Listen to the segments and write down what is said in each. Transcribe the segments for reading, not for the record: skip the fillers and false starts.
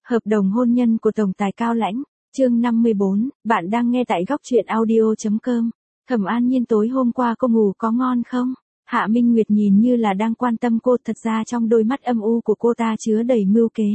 Hợp đồng hôn nhân của tổng tài Cao Lãnh, chương 54, bạn đang nghe tại góc truyện audio.com. Thẩm An Nhiên tối hôm qua cô ngủ có ngon không? Hạ Minh Nguyệt nhìn như là đang quan tâm cô, thật ra trong đôi mắt âm u của cô ta chứa đầy mưu kế.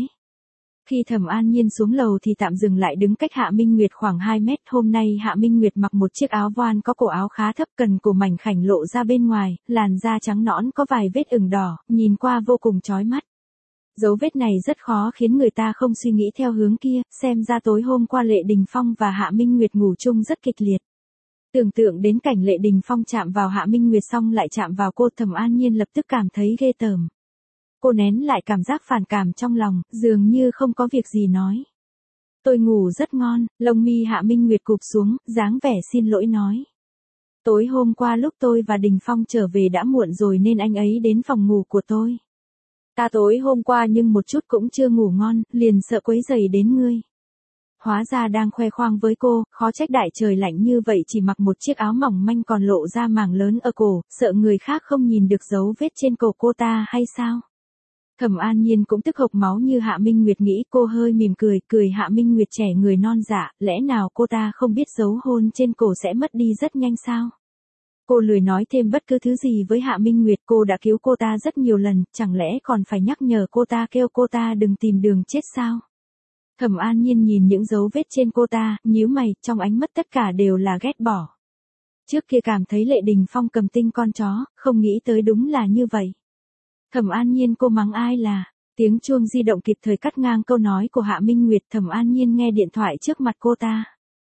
Khi Thẩm An Nhiên xuống lầu thì tạm dừng lại đứng cách Hạ Minh Nguyệt khoảng 2 mét. Hôm nay Hạ Minh Nguyệt mặc một chiếc áo voan có cổ áo khá thấp, cần cổ mảnh khảnh lộ ra bên ngoài, làn da trắng nõn có vài vết ửng đỏ, nhìn qua vô cùng chói mắt. Dấu vết này rất khó khiến người ta không suy nghĩ theo hướng kia, xem ra tối hôm qua Lệ Đình Phong và Hạ Minh Nguyệt ngủ chung rất kịch liệt. Tưởng tượng đến cảnh Lệ Đình Phong chạm vào Hạ Minh Nguyệt xong lại chạm vào cô, Thẩm An Nhiên lập tức cảm thấy ghê tởm. Cô nén lại cảm giác phản cảm trong lòng, dường như không có việc gì nói. Tôi ngủ rất ngon, lông mi Hạ Minh Nguyệt cụp xuống, dáng vẻ xin lỗi nói. Tối hôm qua lúc tôi và Đình Phong trở về đã muộn rồi nên anh ấy đến phòng ngủ của tôi. Ta tối hôm qua nhưng một chút cũng chưa ngủ ngon, liền sợ quấy rầy đến ngươi. Hóa ra đang khoe khoang với cô, khó trách đại trời lạnh như vậy chỉ mặc một chiếc áo mỏng manh còn lộ ra mảng lớn ở cổ, sợ người khác không nhìn được dấu vết trên cổ cô ta hay sao? Thẩm An Nhiên cũng tức hộc máu như Hạ Minh Nguyệt nghĩ, cô hơi mỉm cười Hạ Minh Nguyệt trẻ người non dạ, lẽ nào cô ta không biết dấu hôn trên cổ sẽ mất đi rất nhanh sao? Cô lười nói thêm bất cứ thứ gì với Hạ Minh Nguyệt, cô đã cứu cô ta rất nhiều lần, chẳng lẽ còn phải nhắc nhở cô ta kêu cô ta đừng tìm đường chết sao? Thẩm An Nhiên nhìn những dấu vết trên cô ta, nhíu mày, trong ánh mắt tất cả đều là ghét bỏ. Trước kia cảm thấy Lệ Đình Phong cầm tinh con chó, không nghĩ tới đúng là như vậy. Thẩm An Nhiên cô mắng ai là, tiếng chuông di động kịp thời cắt ngang câu nói của Hạ Minh Nguyệt. Thẩm An Nhiên nghe điện thoại trước mặt cô ta.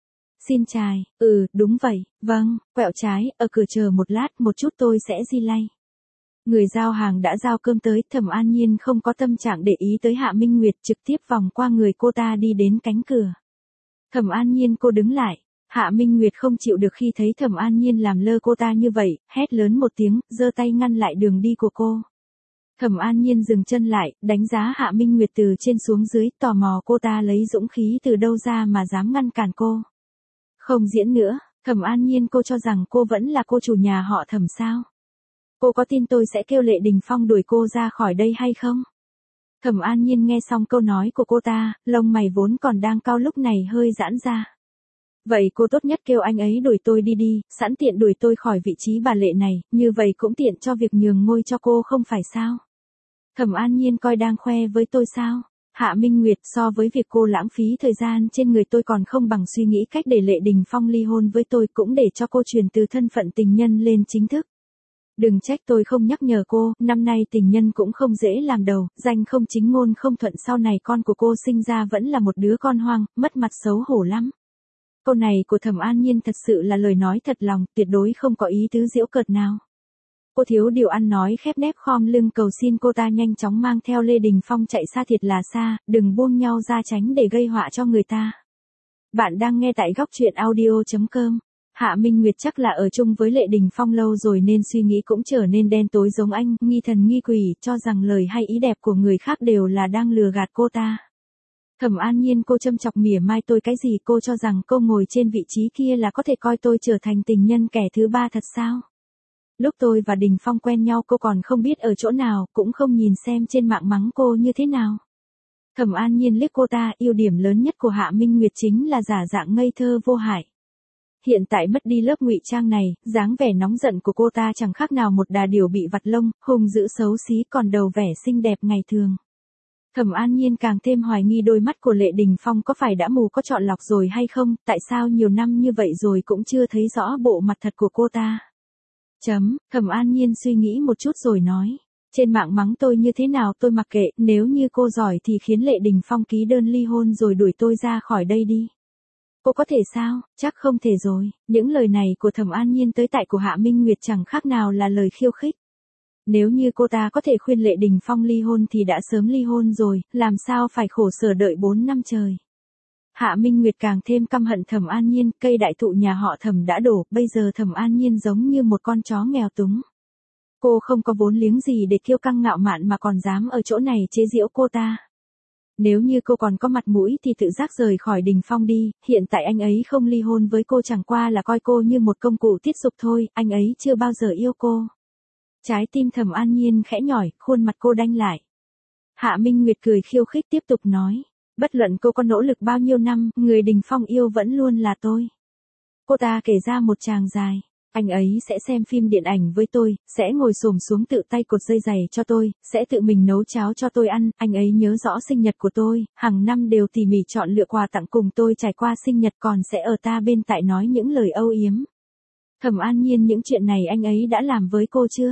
Xin chào, đúng vậy, vâng, quẹo trái, ở cửa chờ một lát, một chút tôi sẽ di lay. Người giao hàng đã giao cơm tới, Thẩm An Nhiên không có tâm trạng để ý tới Hạ Minh Nguyệt, trực tiếp vòng qua người cô ta đi đến cánh cửa. Thẩm An Nhiên cô đứng lại, Hạ Minh Nguyệt không chịu được khi thấy Thẩm An Nhiên làm lơ cô ta như vậy, hét lớn một tiếng, giơ tay ngăn lại đường đi của cô. Thẩm An Nhiên dừng chân lại, đánh giá Hạ Minh Nguyệt từ trên xuống dưới, tò mò cô ta lấy dũng khí từ đâu ra mà dám ngăn cản cô. Không diễn nữa, Thẩm An Nhiên cô cho rằng cô vẫn là cô chủ nhà họ Thẩm sao? Cô có tin tôi sẽ kêu Lệ Đình Phong đuổi cô ra khỏi đây hay không? Thẩm An Nhiên nghe xong câu nói của cô ta, lông mày vốn còn đang cau lúc này hơi giãn ra. Vậy cô tốt nhất kêu anh ấy đuổi tôi đi, sẵn tiện đuổi tôi khỏi vị trí bà Lệ này, như vậy cũng tiện cho việc nhường ngôi cho cô không phải sao? Thẩm An Nhiên coi đang khoe với tôi sao? Hạ Minh Nguyệt, so với việc cô lãng phí thời gian trên người tôi còn không bằng suy nghĩ cách để Lệ Đình Phong ly hôn với tôi, cũng để cho cô chuyển từ thân phận tình nhân lên chính thức. Đừng trách tôi không nhắc nhở cô, năm nay tình nhân cũng không dễ làm đầu, danh không chính ngôn không thuận, sau này con của cô sinh ra vẫn là một đứa con hoang, mất mặt xấu hổ lắm. Câu này của Thẩm An Nhiên thật sự là lời nói thật lòng, tuyệt đối không có ý tứ giễu cợt nào. Cô thiếu điều ăn nói khép nép khom lưng cầu xin cô ta nhanh chóng mang theo Lê Đình Phong chạy xa thiệt là xa, đừng buông nhau ra tránh để gây họa cho người ta. Bạn đang nghe tại góc truyện audio.com. Hạ Minh Nguyệt chắc là ở chung với Lệ Đình Phong lâu rồi nên suy nghĩ cũng trở nên đen tối giống anh, nghi thần nghi quỷ, cho rằng lời hay ý đẹp của người khác đều là đang lừa gạt cô ta. Thẩm An Nhiên cô châm chọc mỉa mai tôi cái gì, cô cho rằng cô ngồi trên vị trí kia là có thể coi tôi trở thành tình nhân kẻ thứ ba thật sao? Lúc tôi và Đình Phong quen nhau cô còn không biết ở chỗ nào, cũng không nhìn xem trên mạng mắng cô như thế nào. Thẩm An Nhiên liếc cô ta, ưu điểm lớn nhất của Hạ Minh Nguyệt chính là giả dạng ngây thơ vô hại. Hiện tại mất đi lớp ngụy trang này, dáng vẻ nóng giận của cô ta chẳng khác nào một đà điểu bị vặt lông, hung dữ xấu xí, còn đầu vẻ xinh đẹp ngày thường. Thẩm An Nhiên càng thêm hoài nghi đôi mắt của Lệ Đình Phong có phải đã mù có chọn lọc rồi hay không, tại sao nhiều năm như vậy rồi cũng chưa thấy rõ bộ mặt thật của cô ta. Thẩm An Nhiên suy nghĩ một chút rồi nói, trên mạng mắng tôi như thế nào tôi mặc kệ, nếu như cô giỏi thì khiến Lệ Đình Phong ký đơn ly hôn rồi đuổi tôi ra khỏi đây đi. Cô có thể sao? Chắc không thể rồi. Những lời này của Thẩm An Nhiên tới tai của Hạ Minh Nguyệt chẳng khác nào là lời khiêu khích. Nếu như cô ta có thể khuyên Lệ Đình Phong ly hôn thì đã sớm ly hôn rồi, làm sao phải khổ sở đợi 4 năm trời. Hạ Minh Nguyệt càng thêm căm hận Thẩm An Nhiên, cây đại thụ nhà họ Thẩm đã đổ, bây giờ Thẩm An Nhiên giống như một con chó nghèo túng. Cô không có vốn liếng gì để kiêu căng ngạo mạn mà còn dám ở chỗ này chế giễu cô ta. Nếu như cô còn có mặt mũi thì tự giác rời khỏi Đình Phong đi, hiện tại anh ấy không ly hôn với cô chẳng qua là coi cô như một công cụ tiết dục thôi, anh ấy chưa bao giờ yêu cô. Trái tim Thẩm An Nhiên khẽ nhỏi, khuôn mặt cô đanh lại. Hạ Minh Nguyệt cười khiêu khích tiếp tục nói, Bất luận cô có nỗ lực bao nhiêu năm, người Đình Phong yêu vẫn luôn là tôi. Cô ta kể ra một tràng dài. Anh ấy sẽ xem phim điện ảnh với tôi, sẽ ngồi xổm xuống tự tay cột dây giày cho tôi, sẽ tự mình nấu cháo cho tôi ăn, anh ấy nhớ rõ sinh nhật của tôi, hàng năm đều tỉ mỉ chọn lựa quà tặng cùng tôi trải qua sinh nhật, còn sẽ ở ta bên tại nói những lời âu yếm. Thẩm An Nhiên, những chuyện này anh ấy đã làm với cô chưa?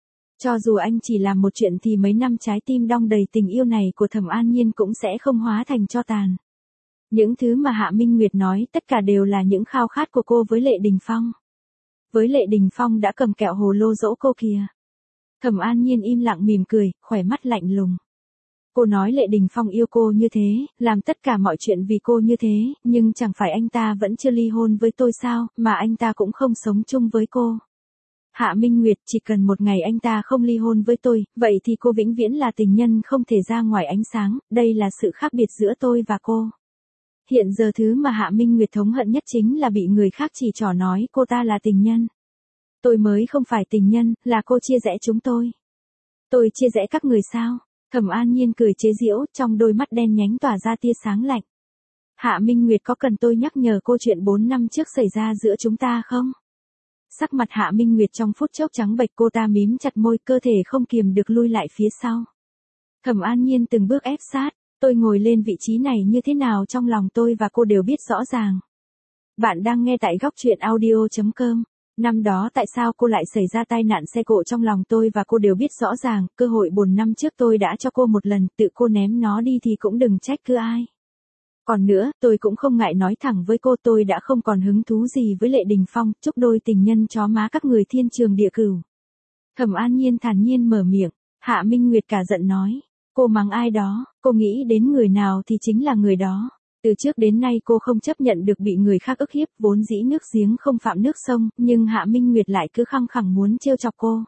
Cho dù anh chỉ làm một chuyện thì mấy năm trái tim đong đầy tình yêu này của Thẩm An Nhiên cũng sẽ không hóa thành tro tàn. Những thứ mà Hạ Minh Nguyệt nói tất cả đều là những khao khát của cô với Lệ Đình Phong. Với Lệ Đình Phong đã cầm kẹo hồ lô dỗ cô kìa. Thẩm An Nhiên im lặng mỉm cười, khỏe mắt lạnh lùng. Cô nói Lệ Đình Phong yêu cô như thế, làm tất cả mọi chuyện vì cô như thế, nhưng chẳng phải anh ta vẫn chưa ly hôn với tôi sao, mà anh ta cũng không sống chung với cô. Hạ Minh Nguyệt, chỉ cần một ngày anh ta không ly hôn với tôi, vậy thì cô vĩnh viễn là tình nhân không thể ra ngoài ánh sáng, đây là sự khác biệt giữa tôi và cô. Hiện giờ thứ mà Hạ Minh Nguyệt thống hận nhất chính là bị người khác chỉ trỏ nói cô ta là tình nhân. Tôi mới không phải tình nhân, là cô chia rẽ chúng tôi. Tôi chia rẽ các người sao? Thẩm An Nhiên cười chế giễu, trong đôi mắt đen nhánh tỏa ra tia sáng lạnh. Hạ Minh Nguyệt, có cần tôi nhắc nhở cô chuyện 4 năm trước xảy ra giữa chúng ta không? Sắc mặt Hạ Minh Nguyệt trong phút chốc trắng bệch, cô ta mím chặt môi, cơ thể không kiềm được lui lại phía sau. Thẩm An Nhiên từng bước ép sát, tôi ngồi lên vị trí này như thế nào trong lòng tôi và cô đều biết rõ ràng. Bạn đang nghe tại góc truyện audio.com. Năm đó tại sao cô lại xảy ra tai nạn xe cộ trong lòng tôi và cô đều biết rõ ràng, cơ hội 4 năm trước tôi đã cho cô một lần, tự cô ném nó đi thì cũng đừng trách cứ ai. Còn nữa, tôi cũng không ngại nói thẳng với cô, tôi đã không còn hứng thú gì với Lệ Đình Phong, chúc đôi tình nhân chó má các người thiên trường địa cửu. Thẩm An Nhiên thản nhiên mở miệng. Hạ Minh Nguyệt cả giận nói. Cô mắng ai đó, cô nghĩ đến người nào thì chính là người đó. Từ trước đến nay cô không chấp nhận được bị người khác ức hiếp, vốn dĩ nước giếng không phạm nước sông, nhưng Hạ Minh Nguyệt lại cứ khăng khăng muốn trêu chọc cô.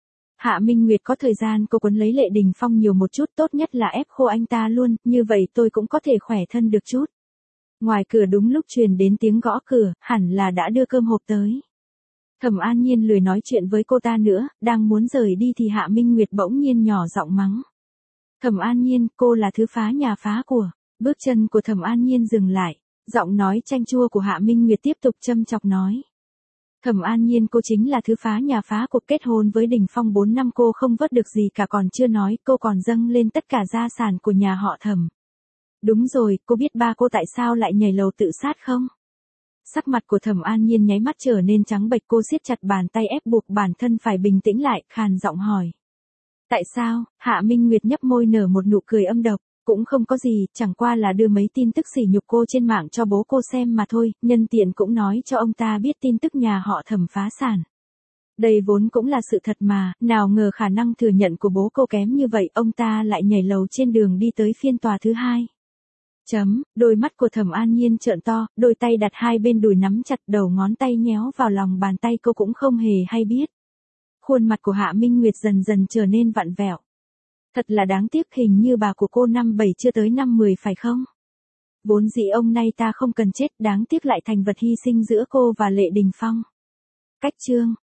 Hạ Minh Nguyệt, có thời gian cô quấn lấy Lệ Đình Phong nhiều một chút, tốt nhất là ép khô anh ta luôn, như vậy tôi cũng có thể khỏe thân được chút. Ngoài cửa đúng lúc truyền đến tiếng gõ cửa, hẳn là đã đưa cơm hộp tới. Thẩm An Nhiên lười nói chuyện với cô ta nữa, đang muốn rời đi thì Hạ Minh Nguyệt bỗng nhiên nhỏ giọng mắng. Thẩm An Nhiên, cô là thứ phá nhà phá của. Bước chân của Thẩm An Nhiên dừng lại, giọng nói chanh chua của Hạ Minh Nguyệt tiếp tục châm chọc nói. Thẩm An Nhiên, cô chính là thứ phá nhà phá cuộc, kết hôn với Đình Phong 4 năm cô không vớt được gì cả, còn chưa nói, cô còn dâng lên tất cả gia sản của nhà họ Thẩm. Đúng rồi, cô biết ba cô tại sao lại nhảy lầu tự sát không? Sắc mặt của Thẩm An Nhiên nháy mắt trở nên trắng bệch, cô siết chặt bàn tay ép buộc bản thân phải bình tĩnh lại, khàn giọng hỏi. Tại sao? Hạ Minh Nguyệt nhấp môi nở một nụ cười âm độc. Cũng không có gì, chẳng qua là đưa mấy tin tức sỉ nhục cô trên mạng cho bố cô xem mà thôi, nhân tiện cũng nói cho ông ta biết tin tức nhà họ Thẩm phá sản. Đây vốn cũng là sự thật mà, nào ngờ khả năng thừa nhận của bố cô kém như vậy, ông ta lại nhảy lầu trên đường đi tới phiên tòa thứ hai. Đôi mắt của Thẩm An Nhiên trợn to, đôi tay đặt hai bên đùi nắm chặt, đầu ngón tay nhéo vào lòng bàn tay, cô cũng không hề hay biết. Khuôn mặt của Hạ Minh Nguyệt dần dần trở nên vặn vẹo. Thật là đáng tiếc, hình như bà của cô năm 7 chưa tới năm 10 phải không? Vốn dĩ ông nay ta không cần chết, đáng tiếc lại thành vật hy sinh giữa cô và Lệ Đình Phong. Cách chương